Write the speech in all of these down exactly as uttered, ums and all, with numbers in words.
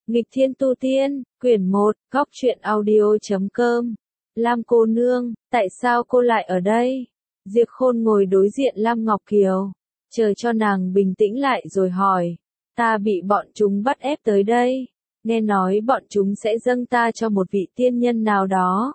Nghịch Thiên Tu Tiên, quyển một, góc truyện audio chấm com. Lam cô nương, tại sao cô lại ở đây? Diệp Khôn ngồi đối diện Lam Ngọc Kiều, chờ cho nàng bình tĩnh lại rồi hỏi. Ta bị bọn chúng bắt ép tới đây, nghe nói bọn chúng sẽ dâng ta cho một vị tiên nhân nào đó.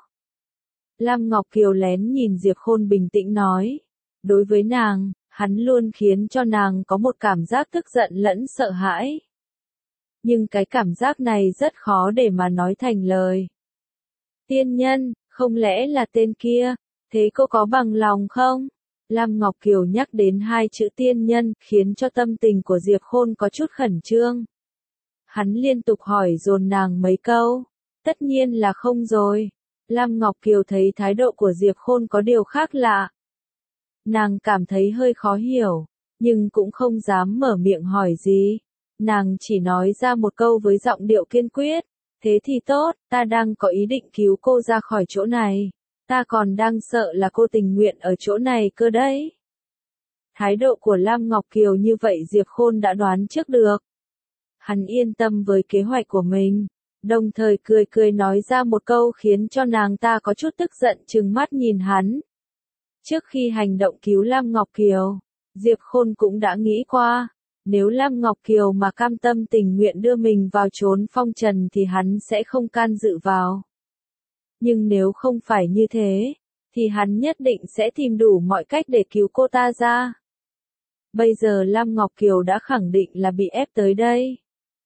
Lam Ngọc Kiều lén nhìn Diệp Khôn bình tĩnh nói. Đối với nàng, hắn luôn khiến cho nàng có một cảm giác tức giận lẫn sợ hãi. Nhưng cái cảm giác này rất khó để mà nói thành lời. Tiên nhân, không lẽ là tên kia, thế cô có bằng lòng không? Lam Ngọc Kiều nhắc đến hai chữ tiên nhân, khiến cho tâm tình của Diệp Khôn có chút khẩn trương. Hắn liên tục hỏi dồn nàng mấy câu. Tất nhiên là không rồi. Lam Ngọc Kiều thấy thái độ của Diệp Khôn có điều khác lạ. Nàng cảm thấy hơi khó hiểu, nhưng cũng không dám mở miệng hỏi gì. Nàng chỉ nói ra một câu với giọng điệu kiên quyết. Thế thì tốt, ta đang có ý định cứu cô ra khỏi chỗ này. Ta còn đang sợ là cô tình nguyện ở chỗ này cơ đấy. Thái độ của Lam Ngọc Kiều như vậy Diệp Khôn đã đoán trước được. Hắn yên tâm với kế hoạch của mình, đồng thời cười cười nói ra một câu khiến cho nàng ta có chút tức giận trừng mắt nhìn hắn. Trước khi hành động cứu Lam Ngọc Kiều, Diệp Khôn cũng đã nghĩ qua. Nếu Lam Ngọc Kiều mà cam tâm tình nguyện đưa mình vào chốn phong trần thì hắn sẽ không can dự vào. Nhưng nếu không phải như thế, thì hắn nhất định sẽ tìm đủ mọi cách để cứu cô ta ra. Bây giờ Lam Ngọc Kiều đã khẳng định là bị ép tới đây.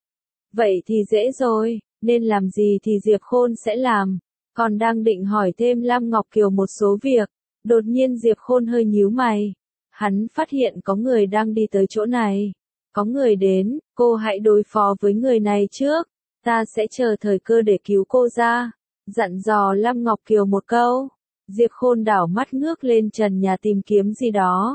Vậy thì dễ rồi, nên làm gì thì Diệp Khôn sẽ làm. Còn đang định hỏi thêm Lam Ngọc Kiều một số việc, đột nhiên Diệp Khôn hơi nhíu mày. Hắn phát hiện có người đang đi tới chỗ này. Có người đến, cô hãy đối phó với người này trước, ta sẽ chờ thời cơ để cứu cô ra. Dặn dò Lam Ngọc Kiều một câu. Diệp Khôn đảo mắt ngước lên trần nhà tìm kiếm gì đó.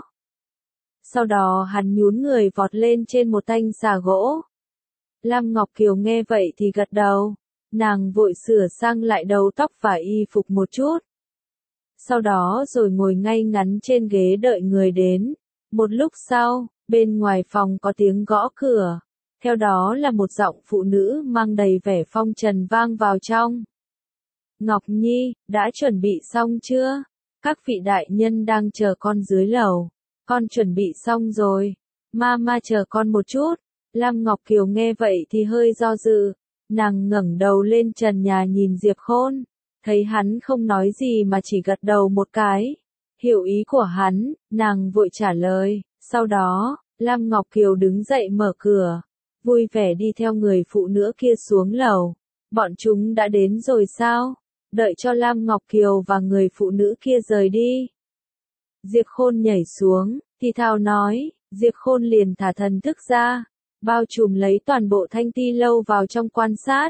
Sau đó hắn nhún người vọt lên trên một thanh xà gỗ. Lam Ngọc Kiều nghe vậy thì gật đầu. Nàng vội sửa sang lại đầu tóc và y phục một chút. Sau đó rồi ngồi ngay ngắn trên ghế đợi người đến. Một lúc sau, bên ngoài phòng có tiếng gõ cửa. Theo đó là một giọng phụ nữ mang đầy vẻ phong trần vang vào trong. Ngọc Nhi, đã chuẩn bị xong chưa? Các vị đại nhân đang chờ con dưới lầu. Con chuẩn bị xong rồi. Mama chờ con một chút. Lam Ngọc Kiều nghe vậy thì hơi do dự. Nàng ngẩng đầu lên trần nhà nhìn Diệp Khôn. Thấy hắn không nói gì mà chỉ gật đầu một cái. Hiểu ý của hắn, nàng vội trả lời. Sau đó, Lam Ngọc Kiều đứng dậy mở cửa. Vui vẻ đi theo người phụ nữ kia xuống lầu. Bọn chúng đã đến rồi sao? Đợi cho Lam Ngọc Kiều và người phụ nữ kia rời đi. Diệp Khôn nhảy xuống, thì thào nói. Diệp Khôn liền thả thần thức ra. Bao trùm lấy toàn bộ Thanh Ti lâu vào trong quan sát.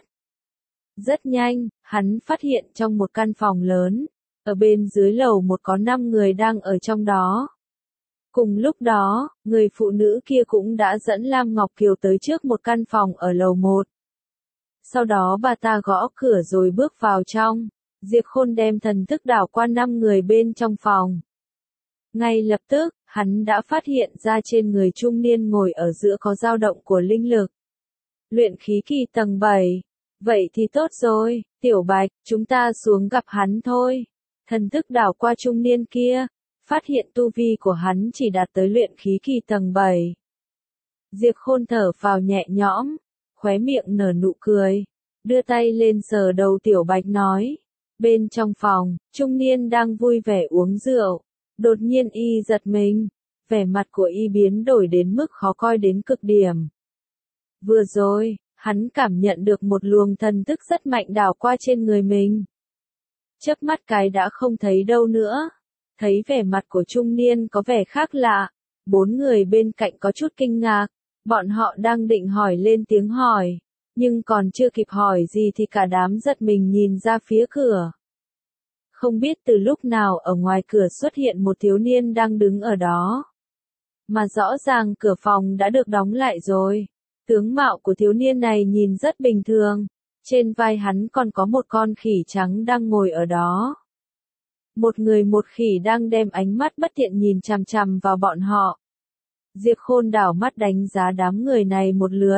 Rất nhanh, hắn phát hiện trong một căn phòng lớn. Ở bên dưới lầu một có năm người đang ở trong đó. Cùng lúc đó, người phụ nữ kia cũng đã dẫn Lam Ngọc Kiều tới trước một căn phòng ở lầu một. Sau đó bà ta gõ cửa rồi bước vào trong. Diệp Khôn đem thần thức đảo qua năm người bên trong phòng. Ngay lập tức, hắn đã phát hiện ra trên người trung niên ngồi ở giữa có dao động của linh lực. Luyện khí kỳ tầng bảy. Vậy thì tốt rồi, Tiểu Bạch, chúng ta xuống gặp hắn thôi. Thần thức đảo qua trung niên kia. Phát hiện tu vi của hắn chỉ đạt tới luyện khí kỳ tầng bảy. Diệp Khôn thở phào nhẹ nhõm, khóe miệng nở nụ cười, đưa tay lên sờ đầu Tiểu Bạch nói. Bên trong phòng, trung niên đang vui vẻ uống rượu, đột nhiên y giật mình, vẻ mặt của y biến đổi đến mức khó coi đến cực điểm. Vừa rồi, hắn cảm nhận được một luồng thần thức rất mạnh đảo qua trên người mình. Chớp mắt cái đã không thấy đâu nữa. Thấy vẻ mặt của trung niên có vẻ khác lạ, bốn người bên cạnh có chút kinh ngạc, bọn họ đang định hỏi lên tiếng hỏi, nhưng còn chưa kịp hỏi gì thì cả đám giật mình nhìn ra phía cửa. Không biết từ lúc nào ở ngoài cửa xuất hiện một thiếu niên đang đứng ở đó. Mà rõ ràng cửa phòng đã được đóng lại rồi. Tướng mạo của thiếu niên này nhìn rất bình thường, trên vai hắn còn có một con khỉ trắng đang ngồi ở đó. Một người một khỉ đang đem ánh mắt bất thiện nhìn chằm chằm vào bọn họ. Diệp Khôn đảo mắt đánh giá đám người này một lượt.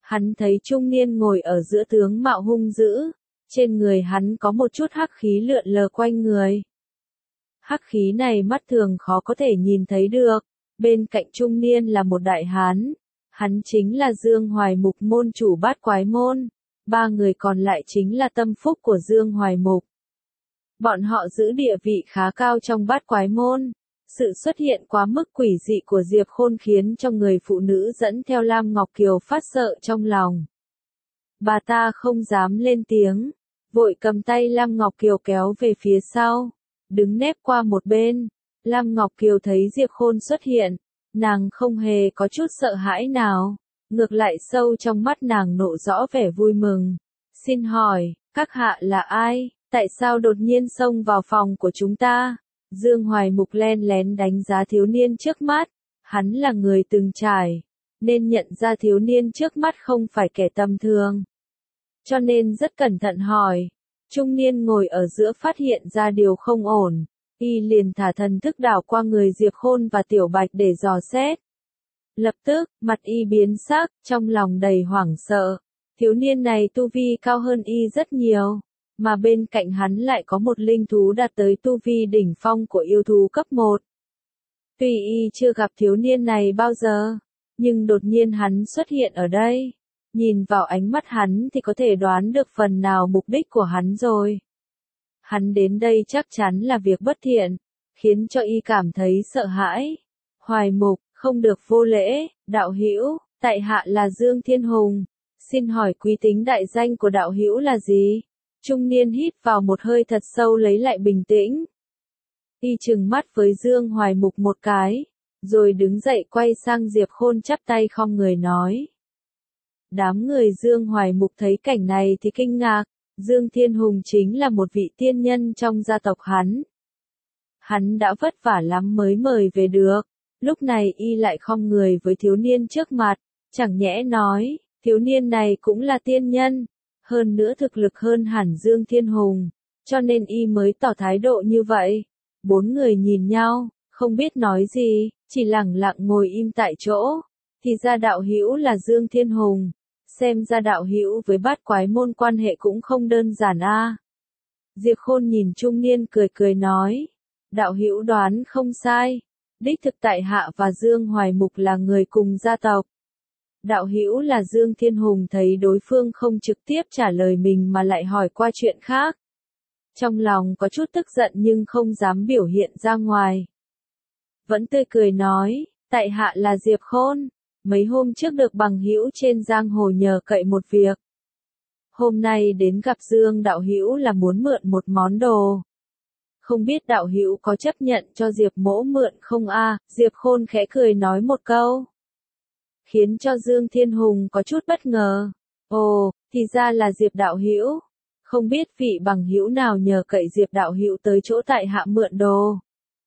Hắn thấy trung niên ngồi ở giữa tướng mạo hung dữ, trên người hắn có một chút hắc khí lượn lờ quanh người. Hắc khí này mắt thường khó có thể nhìn thấy được, bên cạnh trung niên là một đại hán, hắn chính là Dương Hoài Mục môn chủ Bát Quái môn, ba người còn lại chính là tâm phúc của Dương Hoài Mục. Bọn họ giữ địa vị khá cao trong Bát Quái môn. Sự xuất hiện quá mức quỷ dị của Diệp Khôn khiến cho người phụ nữ dẫn theo Lam Ngọc Kiều phát sợ trong lòng. Bà ta không dám lên tiếng, vội cầm tay Lam Ngọc Kiều kéo về phía sau, đứng nép qua một bên. Lam Ngọc Kiều thấy Diệp Khôn xuất hiện, nàng không hề có chút sợ hãi nào, ngược lại sâu trong mắt nàng nộ rõ vẻ vui mừng. Xin hỏi, các hạ là ai, tại sao đột nhiên xông vào phòng của chúng ta? Dương Hoài Mục len lén đánh giá thiếu niên trước mắt, hắn là người từng trải, nên nhận ra thiếu niên trước mắt không phải kẻ tầm thường. Cho nên rất cẩn thận hỏi, trung niên ngồi ở giữa phát hiện ra điều không ổn, y liền thả thần thức đảo qua người Diệp Khôn và Tiểu Bạch để dò xét. Lập tức, mặt y biến sắc, trong lòng đầy hoảng sợ, thiếu niên này tu vi cao hơn y rất nhiều. Mà bên cạnh hắn lại có một linh thú đạt tới tu vi đỉnh phong của yêu thú cấp một. Tuy y chưa gặp thiếu niên này bao giờ, nhưng đột nhiên hắn xuất hiện ở đây. Nhìn vào ánh mắt hắn thì có thể đoán được phần nào mục đích của hắn rồi. Hắn đến đây chắc chắn là việc bất thiện, khiến cho y cảm thấy sợ hãi. Hoài Mục, không được vô lễ, đạo hữu, tại hạ là Dương Thiên Hùng. Xin hỏi quý tính đại danh của đạo hữu là gì? Trung niên hít vào một hơi thật sâu lấy lại bình tĩnh. Y trừng mắt với Dương Hoài Mục một cái, rồi đứng dậy quay sang Diệp Khôn chắp tay khom người nói. Đám người Dương Hoài Mục thấy cảnh này thì kinh ngạc, Dương Thiên Hùng chính là một vị tiên nhân trong gia tộc hắn. Hắn đã vất vả lắm mới mời về được, lúc này y lại khom người với thiếu niên trước mặt, chẳng nhẽ nói, thiếu niên này cũng là tiên nhân. Hơn nữa thực lực hơn hẳn Dương Thiên Hùng, cho nên y mới tỏ thái độ như vậy. Bốn người nhìn nhau, không biết nói gì, chỉ lẳng lặng ngồi im tại chỗ. Thì ra đạo hữu là Dương Thiên Hùng, xem ra đạo hữu với Bát Quái môn quan hệ cũng không đơn giản a. À. Diệp Khôn nhìn trung niên cười cười nói, đạo hữu đoán không sai, đích thực tại hạ và Dương Hoài Mục là người cùng gia tộc. Đạo hữu là Dương Thiên Hùng thấy đối phương không trực tiếp trả lời mình mà lại hỏi qua chuyện khác. Trong lòng có chút tức giận nhưng không dám biểu hiện ra ngoài. Vẫn tươi cười nói, tại hạ là Diệp Khôn, mấy hôm trước được bằng hữu trên giang hồ nhờ cậy một việc. Hôm nay đến gặp Dương đạo hữu là muốn mượn một món đồ. Không biết đạo hữu có chấp nhận cho Diệp mỗ mượn không a? À? Diệp Khôn khẽ cười nói một câu, khiến cho Dương Thiên Hùng có chút bất ngờ. Ồ, thì ra là Diệp đạo hữu. Không biết vị bằng hữu nào nhờ cậy Diệp đạo hữu tới chỗ tại hạ mượn đồ.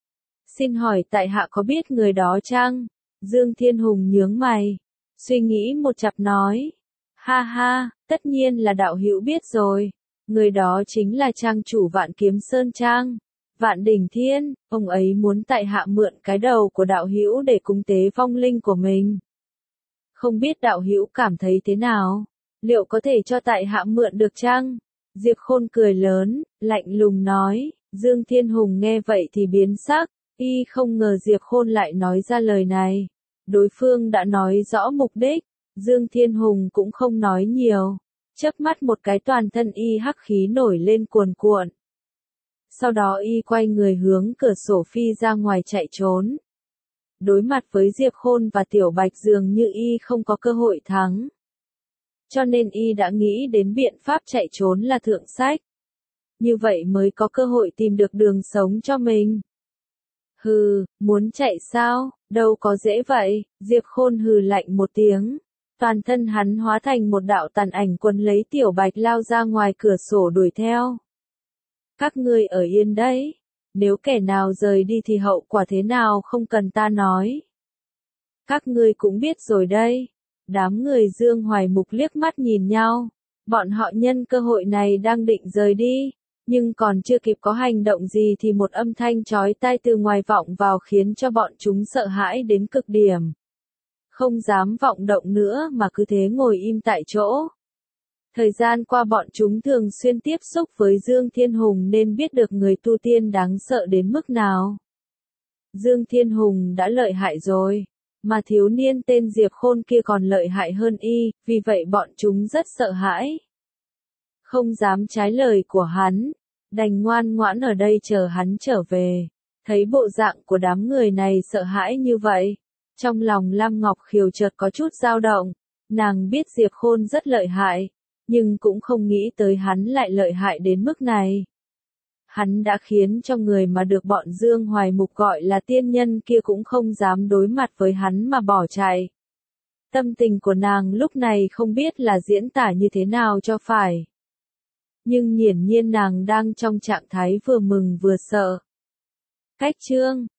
Xin hỏi tại hạ có biết người đó chăng? Dương Thiên Hùng nhướng mày, suy nghĩ một chặp nói. Ha ha, tất nhiên là đạo hữu biết rồi. Người đó chính là trang chủ Vạn Kiếm Sơn Trang, Vạn Đỉnh Thiên. Ông ấy muốn tại hạ mượn cái đầu của đạo hữu để cúng tế vong linh của mình. Không biết đạo hữu cảm thấy thế nào? Liệu có thể cho tại hạ mượn được chăng? Diệp Khôn cười lớn, lạnh lùng nói. Dương Thiên Hùng nghe vậy thì biến sắc, y không ngờ Diệp Khôn lại nói ra lời này. Đối phương đã nói rõ mục đích, Dương Thiên Hùng cũng không nói nhiều. Chớp mắt một cái toàn thân y hắc khí nổi lên cuồn cuộn. Sau đó y quay người hướng cửa sổ phi ra ngoài chạy trốn. Đối mặt với Diệp Khôn và Tiểu Bạch dường như y không có cơ hội thắng. Cho nên y đã nghĩ đến biện pháp chạy trốn là thượng sách. Như vậy mới có cơ hội tìm được đường sống cho mình. Hừ, muốn chạy sao, đâu có dễ vậy, Diệp Khôn hừ lạnh một tiếng. Toàn thân hắn hóa thành một đạo tàn ảnh quấn lấy Tiểu Bạch lao ra ngoài cửa sổ đuổi theo. Các ngươi ở yên đấy, nếu kẻ nào rời đi thì hậu quả thế nào không cần ta nói. Các ngươi cũng biết rồi đây. Đám người Dương Hoài Mục liếc mắt nhìn nhau, bọn họ nhân cơ hội này đang định rời đi, nhưng còn chưa kịp có hành động gì thì một âm thanh chói tai từ ngoài vọng vào khiến cho bọn chúng sợ hãi đến cực điểm. không dám vọng động nữa mà cứ thế ngồi im tại chỗ. Thời gian qua bọn chúng thường xuyên tiếp xúc với Dương Thiên Hùng nên biết được người tu tiên đáng sợ đến mức nào. Dương Thiên Hùng đã lợi hại rồi, mà thiếu niên tên Diệp Khôn kia còn lợi hại hơn y, vì vậy bọn chúng rất sợ hãi. Không dám trái lời của hắn, đành ngoan ngoãn ở đây chờ hắn trở về. Thấy bộ dạng của đám người này sợ hãi như vậy, trong lòng Lam Ngọc Kiều chợt có chút dao động, nàng biết Diệp Khôn rất lợi hại, nhưng cũng không nghĩ tới hắn lại lợi hại đến mức này. Hắn đã khiến cho người mà được bọn Dương Hoài Mục gọi là tiên nhân kia cũng không dám đối mặt với hắn mà bỏ chạy. Tâm tình của nàng lúc này không biết là diễn tả như thế nào cho phải. Nhưng hiển nhiên nàng đang trong trạng thái vừa mừng vừa sợ. Cách chương